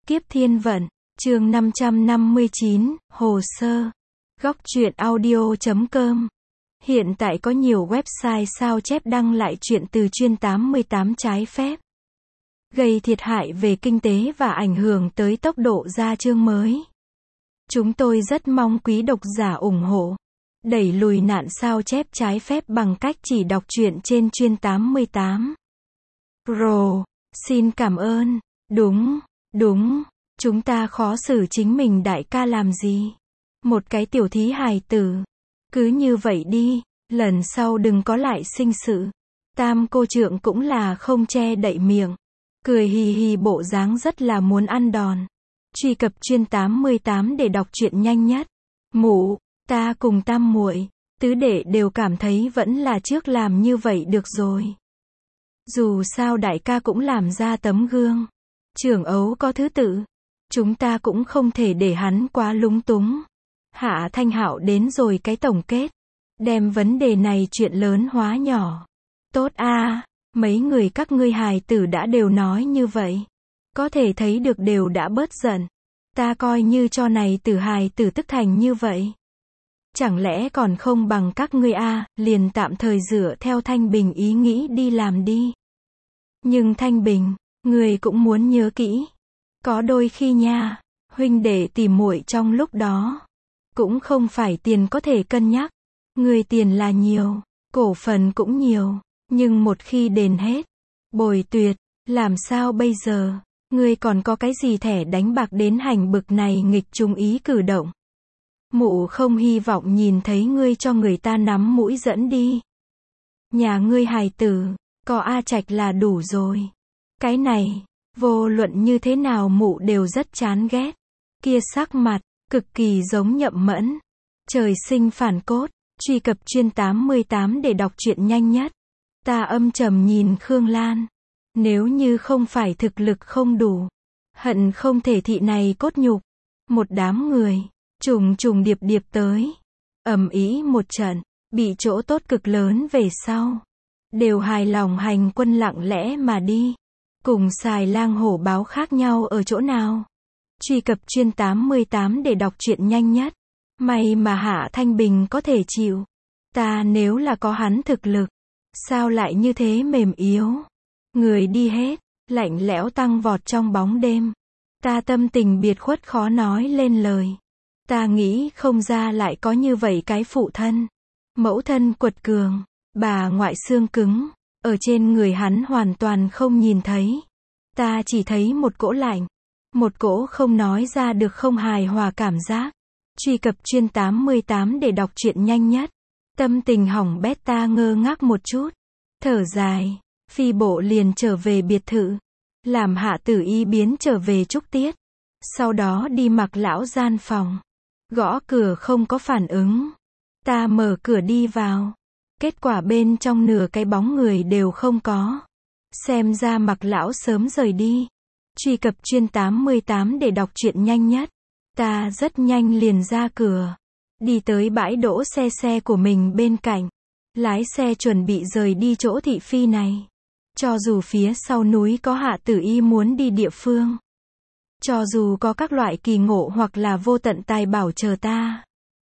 Kiếp thiên vận, chương 559, hồ sơ. Góc truyện audio.com. Hiện tại có nhiều website sao chép đăng lại truyện từ chuyên 88 trái phép, gây thiệt hại về kinh tế và ảnh hưởng tới tốc độ ra chương mới. Chúng tôi rất mong quý độc giả ủng hộ, đẩy lùi nạn sao chép trái phép bằng cách chỉ đọc truyện trên chuyên 88. Pro, xin cảm ơn. Đúng, chúng ta khó xử chính mình đại ca làm gì? Một cái tiểu thí hài tử. Cứ như vậy đi, lần sau đừng có lại sinh sự. Tam cô trượng cũng là không che đậy miệng, cười hì hì bộ dáng rất là muốn ăn đòn. Truy cập chuyên 88 để đọc truyện nhanh nhất. Mụ, ta cùng tam muội, tứ đệ đều cảm thấy vẫn là trước làm như vậy được rồi. Dù sao đại ca cũng làm ra tấm gương. Trưởng ấu có thứ tự, chúng ta cũng không thể để hắn quá lúng túng. Hạ Thanh Hạo đến rồi cái tổng kết, đem vấn đề này chuyện lớn hóa nhỏ. Tốt a, mấy người các ngươi hài tử đã đều nói như vậy, có thể thấy được đều đã bớt giận. Ta coi như cho này tử hài tử tức thành như vậy, chẳng lẽ còn không bằng các ngươi a, liền tạm thời dựa theo Thanh Bình ý nghĩ đi làm đi. Nhưng Thanh Bình, người cũng muốn nhớ kỹ, có đôi khi nha, huynh đệ tỉ muội trong lúc đó, cũng không phải tiền có thể cân nhắc. Người tiền là nhiều, cổ phần cũng nhiều, nhưng một khi đền hết, bồi tuyệt, làm sao bây giờ? Ngươi còn có cái gì thẻ đánh bạc đến hành bực này nghịch trung ý cử động? Mụ không hy vọng nhìn thấy ngươi cho người ta nắm mũi dẫn đi. Nhà ngươi hài tử, có A Trạch là đủ rồi. Cái này, vô luận như thế nào mụ đều rất chán ghét. Kia sắc mặt, cực kỳ giống Nhậm Mẫn. Trời sinh phản cốt, truy cập chuyên 88 để đọc truyện nhanh nhất. Ta âm trầm nhìn Khương Lan. Nếu như không phải thực lực không đủ, hận không thể thị này cốt nhục. Một đám người, trùng điệp điệp tới. Ầm ĩ một trận, bị chỗ tốt cực lớn về sau. Đều hài lòng hành quân lặng lẽ mà đi. Cùng xài lang hổ báo khác nhau ở chỗ nào? Truy cập chuyên 88 để đọc truyện nhanh nhất. May mà Hạ Thanh Bình có thể chịu. Ta nếu là có hắn thực lực, sao lại như thế mềm yếu? Người đi hết, lạnh lẽo tăng vọt trong bóng đêm. Ta tâm tình biệt khuất khó nói lên lời. Ta nghĩ không ra lại có như vậy cái phụ thân. Mẫu thân quật cường, bà ngoại xương cứng, ở trên người hắn hoàn toàn không nhìn thấy. Ta chỉ thấy một cỗ lạnh, một cỗ không nói ra được không hài hòa cảm giác. Truy cập chuyên 88 để đọc truyện nhanh nhất. Tâm tình hỏng bét ta ngơ ngác một chút, thở dài, phi bộ liền trở về biệt thự, làm Hạ Tử Y biến trở về chúc tiết. Sau đó đi mặc lão gian phòng, gõ cửa không có phản ứng. Ta mở cửa đi vào, kết quả bên trong nửa cái bóng người đều không có. Xem ra mặc lão sớm rời đi. Truy cập chuyên 88 để đọc truyện nhanh nhất. Ta rất nhanh liền ra cửa, đi tới bãi đỗ xe của mình bên cạnh. Lái xe chuẩn bị rời đi chỗ thị phi này. Cho dù phía sau núi có Hạ Tử Y muốn đi địa phương, cho dù có các loại kỳ ngộ hoặc là vô tận tài bảo chờ ta,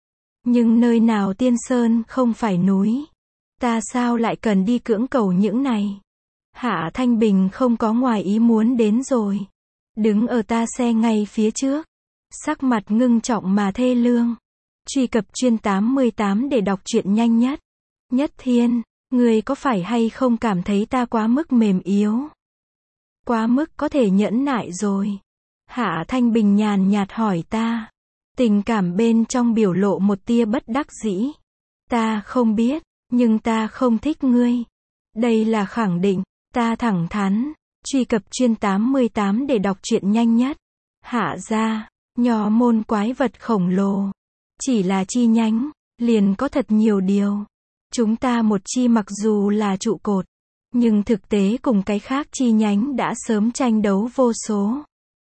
nhưng nơi nào tiên sơn không phải núi, ta sao lại cần đi cưỡng cầu những này? Hạ Thanh Bình không có ngoài ý muốn đến rồi, đứng ở ta xe ngay phía trước, sắc mặt ngưng trọng mà thê lương. Truy cập chuyên 88 để đọc truyện nhanh nhất. Nhất Thiên, người có phải hay không cảm thấy ta quá mức mềm yếu? Quá mức có thể nhẫn nại rồi. Hạ Thanh Bình nhàn nhạt hỏi ta. Tình cảm bên trong biểu lộ một tia bất đắc dĩ. Ta không biết, nhưng ta không thích ngươi. Đây là khẳng định, ta thẳng thắn. Truy cập chuyên 88 để đọc truyện nhanh nhất. Hạ gia, nho môn quái vật khổng lồ. Chỉ là chi nhánh, liền có thật nhiều điều. Chúng ta một chi mặc dù là trụ cột, nhưng thực tế cùng cái khác chi nhánh đã sớm tranh đấu vô số.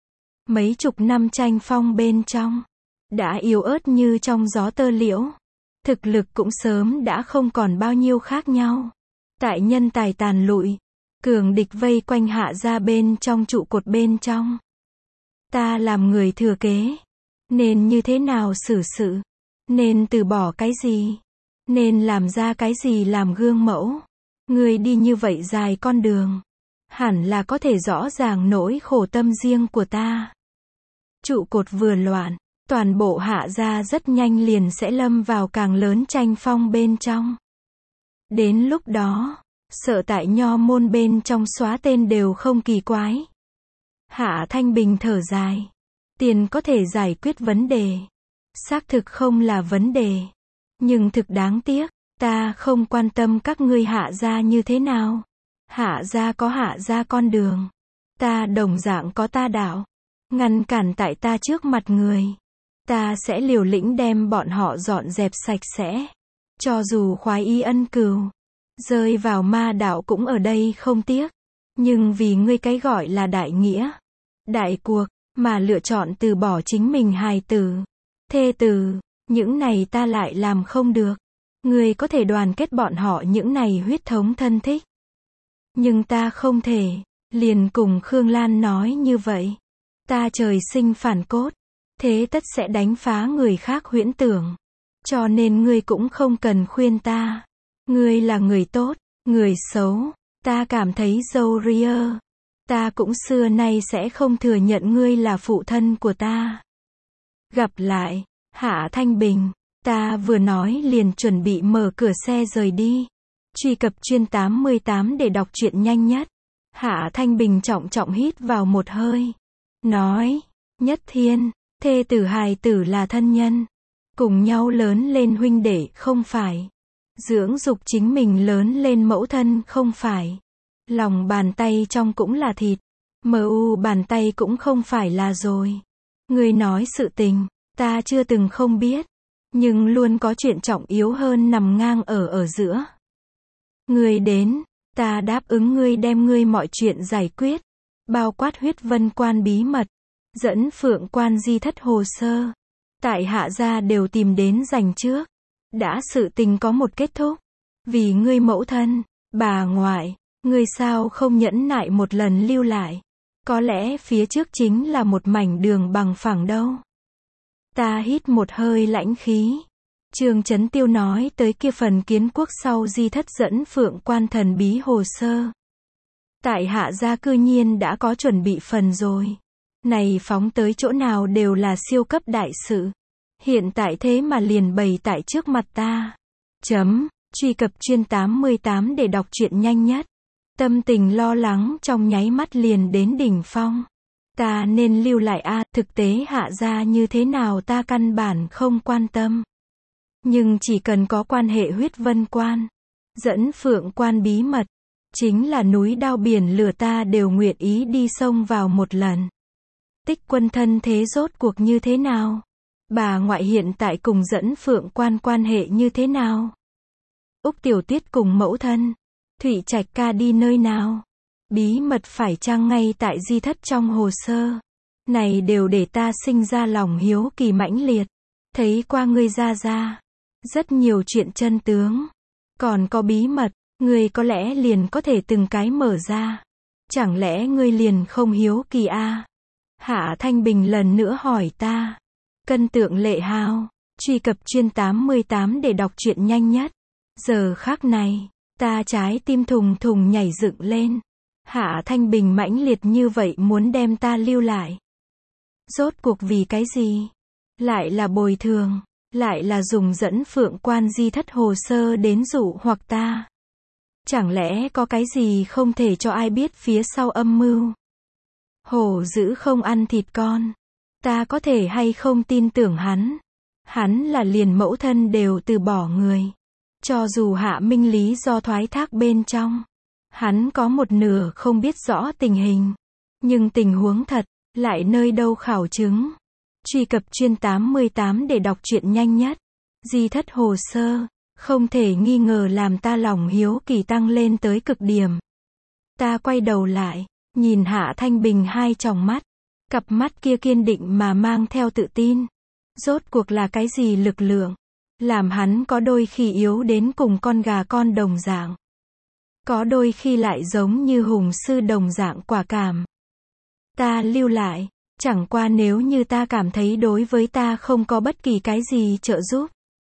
Mấy chục năm tranh phong bên trong, đã yếu ớt như trong gió tơ liễu. Thực lực cũng sớm đã không còn bao nhiêu khác nhau. Tại nhân tài tàn lụi, cường địch vây quanh Hạ gia bên trong trụ cột bên trong. Ta làm người thừa kế. Nên như thế nào xử sự? Nên từ bỏ cái gì? Nên làm ra cái gì làm gương mẫu? Ngươi đi như vậy dài con đường. Hẳn là có thể rõ ràng nỗi khổ tâm riêng của ta. Trụ cột vừa loạn, toàn bộ Hạ gia rất nhanh liền sẽ lâm vào càng lớn tranh phong bên trong. Đến lúc đó, sợ tại nho môn bên trong xóa tên đều không kỳ quái. Hạ Thanh Bình thở dài. Tiền có thể giải quyết vấn đề. Xác thực không là vấn đề. Nhưng thực đáng tiếc, ta không quan tâm các ngươi Hạ gia như thế nào. Hạ gia có Hạ gia con đường. Ta đồng dạng có ta đạo. Ngăn cản tại ta trước mặt người. Ta sẽ liều lĩnh đem bọn họ dọn dẹp sạch sẽ. Cho dù khoái y ân cừu. Rơi vào ma đạo cũng ở đây không tiếc. Nhưng vì ngươi cái gọi là đại nghĩa, đại cuộc, mà lựa chọn từ bỏ chính mình hài tử, thê tử, những này ta lại làm không được. Ngươi có thể đoàn kết bọn họ những này huyết thống thân thích. Nhưng ta không thể, liền cùng Khương Lan nói như vậy. Ta trời sinh phản cốt, thế tất sẽ đánh phá người khác huyễn tưởng. Cho nên ngươi cũng không cần khuyên ta. Ngươi là người tốt, người xấu, ta cảm thấy dâu ria. Ta cũng xưa nay sẽ không thừa nhận ngươi là phụ thân của ta. Gặp lại, Hạ Thanh Bình. Ta vừa nói liền chuẩn bị mở cửa xe rời đi. Truy cập chuyên 88 để đọc truyện nhanh nhất. Hạ Thanh Bình trọng trọng hít vào một hơi. Nói, Nhất Thiên, thê tử hài tử là thân nhân. Cùng nhau lớn lên huynh đệ không phải. Dưỡng dục chính mình lớn lên mẫu thân không phải. Lòng bàn tay trong cũng là thịt. Mu bàn tay cũng không phải là rồi. Người nói sự tình, ta chưa từng không biết. Nhưng luôn có chuyện trọng yếu hơn nằm ngang ở giữa. Ngươi đến, ta đáp ứng ngươi đem ngươi mọi chuyện giải quyết. Bao quát huyết vân quan bí mật. Dẫn Phượng quan di thất hồ sơ. Tại Hạ gia đều tìm đến dành trước. Đã sự tình có một kết thúc. Vì ngươi mẫu thân, bà ngoại, ngươi sao không nhẫn nại một lần lưu lại. Có lẽ phía trước chính là một mảnh đường bằng phẳng đâu. Ta hít một hơi lãnh khí. Trương Chấn Tiêu nói tới kia phần kiến quốc sau di thất dẫn Phượng quan thần bí hồ sơ. Tại Hạ gia cư nhiên đã có chuẩn bị phần rồi. Này phóng tới chỗ nào đều là siêu cấp đại sự. Hiện tại thế mà liền bày tại trước mặt ta. Truy cập chuyên 88 để đọc truyện nhanh nhất. Tâm tình lo lắng trong nháy mắt liền đến đỉnh phong. Ta nên lưu lại thực tế Hạ gia như thế nào ta căn bản không quan tâm. Nhưng chỉ cần có quan hệ huyết vân quan, dẫn Phượng quan bí mật, chính là núi đao biển lửa ta đều nguyện ý đi xông vào một lần. Tích Quân thân thế rốt cuộc như thế nào? Bà ngoại hiện tại cùng dẫn Phượng quan hệ như thế nào? Úc Tiểu Tuyết cùng mẫu thân, Thụy Trạch ca đi nơi nào? Bí mật phải chăng ngay tại di thất trong hồ sơ? Này đều để ta sinh ra lòng hiếu kỳ mãnh liệt. Thấy qua ngươi ra. Rất nhiều chuyện chân tướng. Còn có bí mật, ngươi có lẽ liền có thể từng cái mở ra. Chẳng lẽ ngươi liền không hiếu kỳ Hạ Thanh Bình lần nữa hỏi ta. Cân tượng lệ hao. Truy cập chuyên 88 để đọc truyện nhanh nhất. Giờ khắc này, ta trái tim thùng thùng nhảy dựng lên. Hạ Thanh Bình mãnh liệt như vậy muốn đem ta lưu lại. Rốt cuộc vì cái gì? Lại là bồi thường, lại là dùng dẫn Phượng quan di thất hồ sơ đến dụ hoặc ta. Chẳng lẽ có cái gì không thể cho ai biết phía sau âm mưu? Hổ dữ không ăn thịt con. Ta có thể hay không tin tưởng hắn? Hắn là liền mẫu thân đều từ bỏ người. Cho dù Hạ Minh lý do thoái thác bên trong, hắn có một nửa không biết rõ tình hình. Nhưng tình huống thật, lại nơi đâu khảo chứng. Truy cập chuyên 88 để đọc truyện nhanh nhất. Di thất hồ sơ, không thể nghi ngờ làm ta lòng hiếu kỳ tăng lên tới cực điểm. Ta quay đầu lại, nhìn Hạ Thanh Bình hai tròng mắt. Cặp mắt kia kiên định mà mang theo tự tin. Rốt cuộc là cái gì lực lượng? Làm hắn có đôi khi yếu đến cùng con gà con đồng dạng. Có đôi khi lại giống như hùng sư đồng dạng quả cảm. Ta lưu lại, Chẳng qua nếu như ta cảm thấy đối với ta không có bất kỳ cái gì trợ giúp,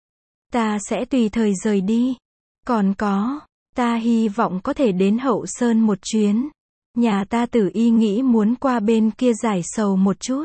ta sẽ tùy thời rời đi. Còn có, ta hy vọng có thể đến Hậu Sơn một chuyến. Nhà ta Tử Y nghĩ muốn qua bên kia giải sầu một chút.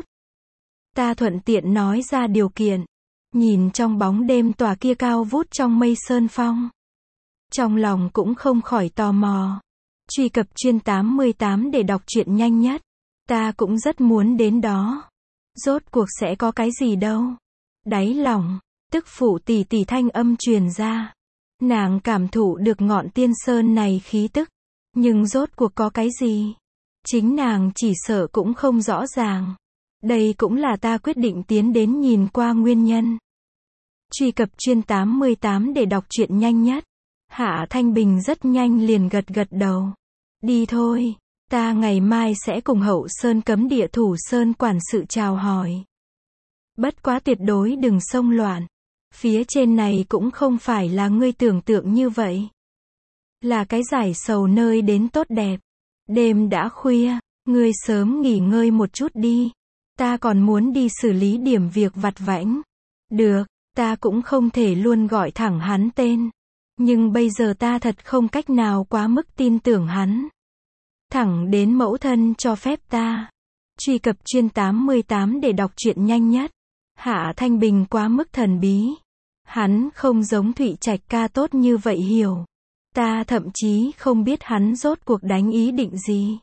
Ta thuận tiện nói ra điều kiện. Nhìn trong bóng đêm tòa kia cao vút trong mây sơn phong, trong lòng cũng không khỏi tò mò. Truy cập chuyên 88 để đọc truyện nhanh nhất. Ta cũng rất muốn đến đó. Rốt cuộc sẽ có cái gì đâu. Đáy lòng, tức phụ tỷ tỷ thanh âm truyền ra. Nàng cảm thụ được ngọn tiên sơn này khí tức. Nhưng rốt cuộc có cái gì? Chính nàng chỉ sợ cũng không rõ ràng. Đây cũng là ta quyết định tiến đến nhìn qua nguyên nhân. Truy cập chuyên 88 để đọc truyện nhanh nhất. Hạ Thanh Bình rất nhanh liền gật gật đầu. Đi thôi, ta ngày mai sẽ cùng Hậu Sơn cấm địa thủ sơn quản sự chào hỏi. Bất quá tuyệt đối đừng xông loạn. Phía trên này cũng không phải là ngươi tưởng tượng như vậy. Là cái giải sầu nơi đến tốt đẹp. Đêm đã khuya, ngươi sớm nghỉ ngơi một chút đi. Ta còn muốn đi xử lý điểm việc vặt vãnh. Được, ta cũng không thể luôn gọi thẳng hắn tên. Nhưng bây giờ ta thật không cách nào quá mức tin tưởng hắn. Thẳng đến mẫu thân cho phép ta. Truy cập chuyên 88 để đọc truyện nhanh nhất. Hạ Thanh Bình quá mức thần bí. Hắn không giống Thụy Trạch ca tốt như vậy hiểu. Ta thậm chí không biết hắn rốt cuộc đánh ý định gì.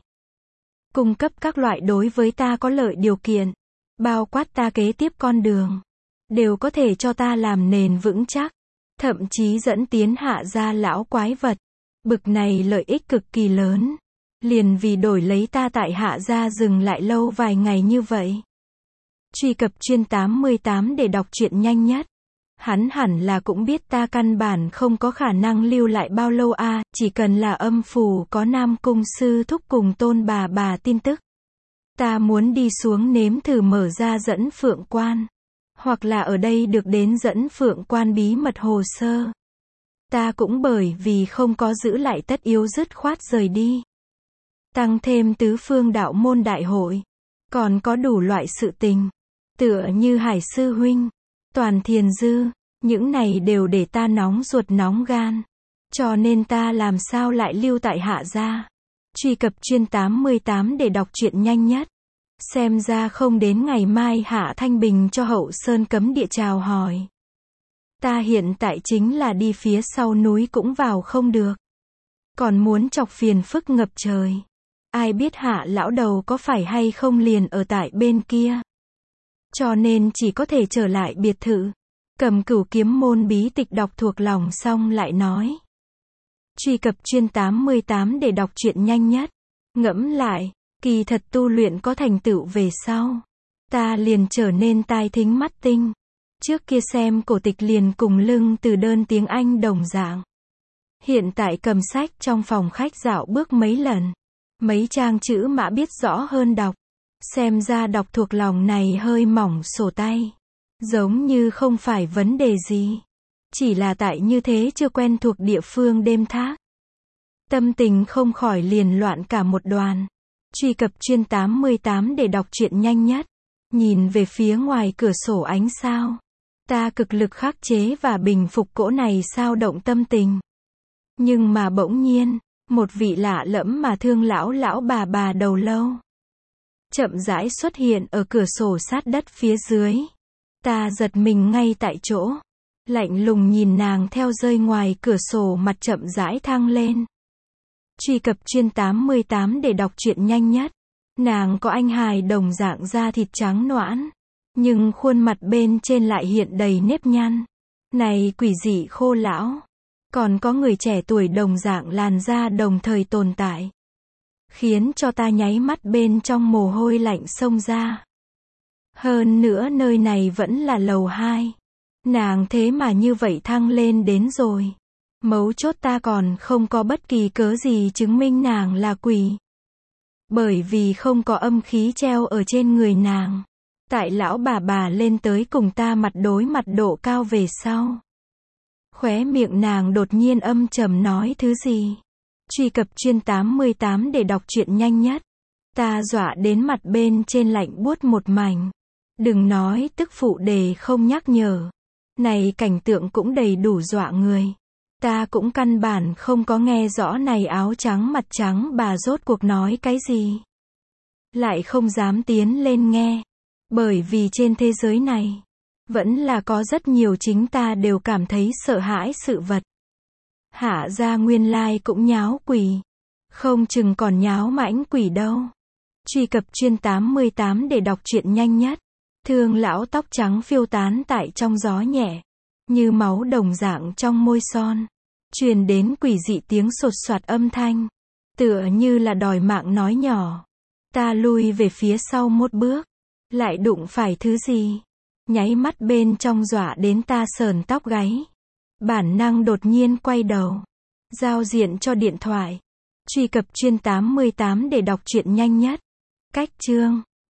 Cung cấp các loại đối với ta có lợi điều kiện, bao quát ta kế tiếp con đường, đều có thể cho ta làm nền vững chắc. Thậm chí dẫn tiến Hạ gia lão quái vật. Bực này lợi ích cực kỳ lớn. Liền vì đổi lấy ta tại Hạ gia dừng lại lâu vài ngày như vậy. Truy cập chuyên 88 để đọc truyện nhanh nhất. Hắn hẳn là cũng biết ta căn bản không có khả năng lưu lại bao lâu chỉ cần là âm phủ có Nam Cung sư thúc cùng Tôn bà tin tức. Ta muốn đi xuống nếm thử mở ra dẫn phượng quan. Hoặc là ở đây được đến dẫn phượng quan bí mật hồ sơ. Ta cũng bởi vì không có giữ lại tất yếu dứt khoát rời đi. Tăng thêm tứ phương đạo môn đại hội. Còn có đủ loại sự tình. Tựa như Hải sư huynh, Toàn Thiền Dư, những này đều để ta nóng ruột nóng gan. Cho nên ta làm sao lại lưu tại Hạ gia. Truy cập chuyên 88 để đọc truyện nhanh nhất. Xem ra không đến ngày mai Hạ Thanh Bình cho Hậu Sơn cấm địa chào hỏi. Ta hiện tại chính là đi phía sau núi cũng vào không được. Còn muốn chọc phiền phức ngập trời. Ai biết Hạ lão đầu có phải hay không liền ở tại bên kia. Cho nên chỉ có thể trở lại biệt thự. Cầm Cửu Kiếm môn bí tịch đọc thuộc lòng xong lại nói. Truy cập chuyên 88 để đọc truyện nhanh nhất. Ngẫm lại, kỳ thật tu luyện có thành tựu về sau. Ta liền trở nên tai thính mắt tinh. Trước kia xem cổ tịch liền cùng lưng từ đơn tiếng Anh đồng dạng. Hiện tại cầm sách trong phòng khách dạo bước mấy lần. Mấy trang chữ mã biết rõ hơn đọc. Xem ra đọc thuộc lòng này hơi mỏng sổ tay. Giống như không phải vấn đề gì. Chỉ là tại như thế chưa quen thuộc địa phương đêm thác. Tâm tình không khỏi liền loạn cả một đoàn. Truy cập chuyên 88 để đọc truyện nhanh nhất. Nhìn về phía ngoài cửa sổ ánh sao. Ta cực lực khắc chế và bình phục cỗ này sao động tâm tình. Nhưng mà bỗng nhiên, một vị lạ lẫm mà thương lão bà đầu lâu. Chậm rãi xuất hiện ở cửa sổ sát đất phía dưới. Ta giật mình ngay tại chỗ. Lạnh lùng nhìn nàng theo rơi ngoài cửa sổ mặt chậm rãi thăng lên. Truy cập chuyên 88 để đọc truyện nhanh nhất. Nàng có anh hài đồng dạng da thịt trắng nõn. Nhưng khuôn mặt bên trên lại hiện đầy nếp nhăn. Này quỷ dị khô lão. Còn có người trẻ tuổi đồng dạng làn da đồng thời tồn tại. Khiến cho ta nháy mắt bên trong mồ hôi lạnh xông ra. Hơn nữa nơi này vẫn là lầu 2. Nàng thế mà như vậy thăng lên đến rồi. Mấu chốt ta còn không có bất kỳ cớ gì chứng minh nàng là quỷ. Bởi vì không có âm khí treo ở trên người nàng. Tại lão bà lên tới cùng ta mặt đối mặt độ cao về sau. Khóe miệng nàng đột nhiên âm trầm nói thứ gì. Truy cập chuyên 88 để đọc truyện nhanh nhất. Ta dọa đến mặt bên trên lạnh buốt một mảnh. Đừng nói tức phụ đề không nhắc nhở. Này cảnh tượng cũng đầy đủ dọa người. Ta cũng căn bản không có nghe rõ này áo trắng mặt trắng bà rốt cuộc nói cái gì. Lại không dám tiến lên nghe. Bởi vì trên thế giới này, vẫn là có rất nhiều chính ta đều cảm thấy sợ hãi sự vật. Hạ gia nguyên lai cũng nháo quỷ. Không chừng còn nháo mãnh quỷ đâu. Truy cập chuyên 88 để đọc truyện nhanh nhất. Thương lão tóc trắng phiêu tán tại trong gió nhẹ. Như máu đồng dạng trong môi son. Truyền đến quỷ dị tiếng sột soạt âm thanh. Tựa như là đòi mạng nói nhỏ. Ta lui về phía sau một bước. Lại đụng phải thứ gì. Nháy mắt bên trong dọa đến ta sờn tóc gáy. Bản năng đột nhiên quay đầu. Giao diện cho điện thoại. Truy cập chuyên 88 để đọc truyện nhanh nhất. Cách chương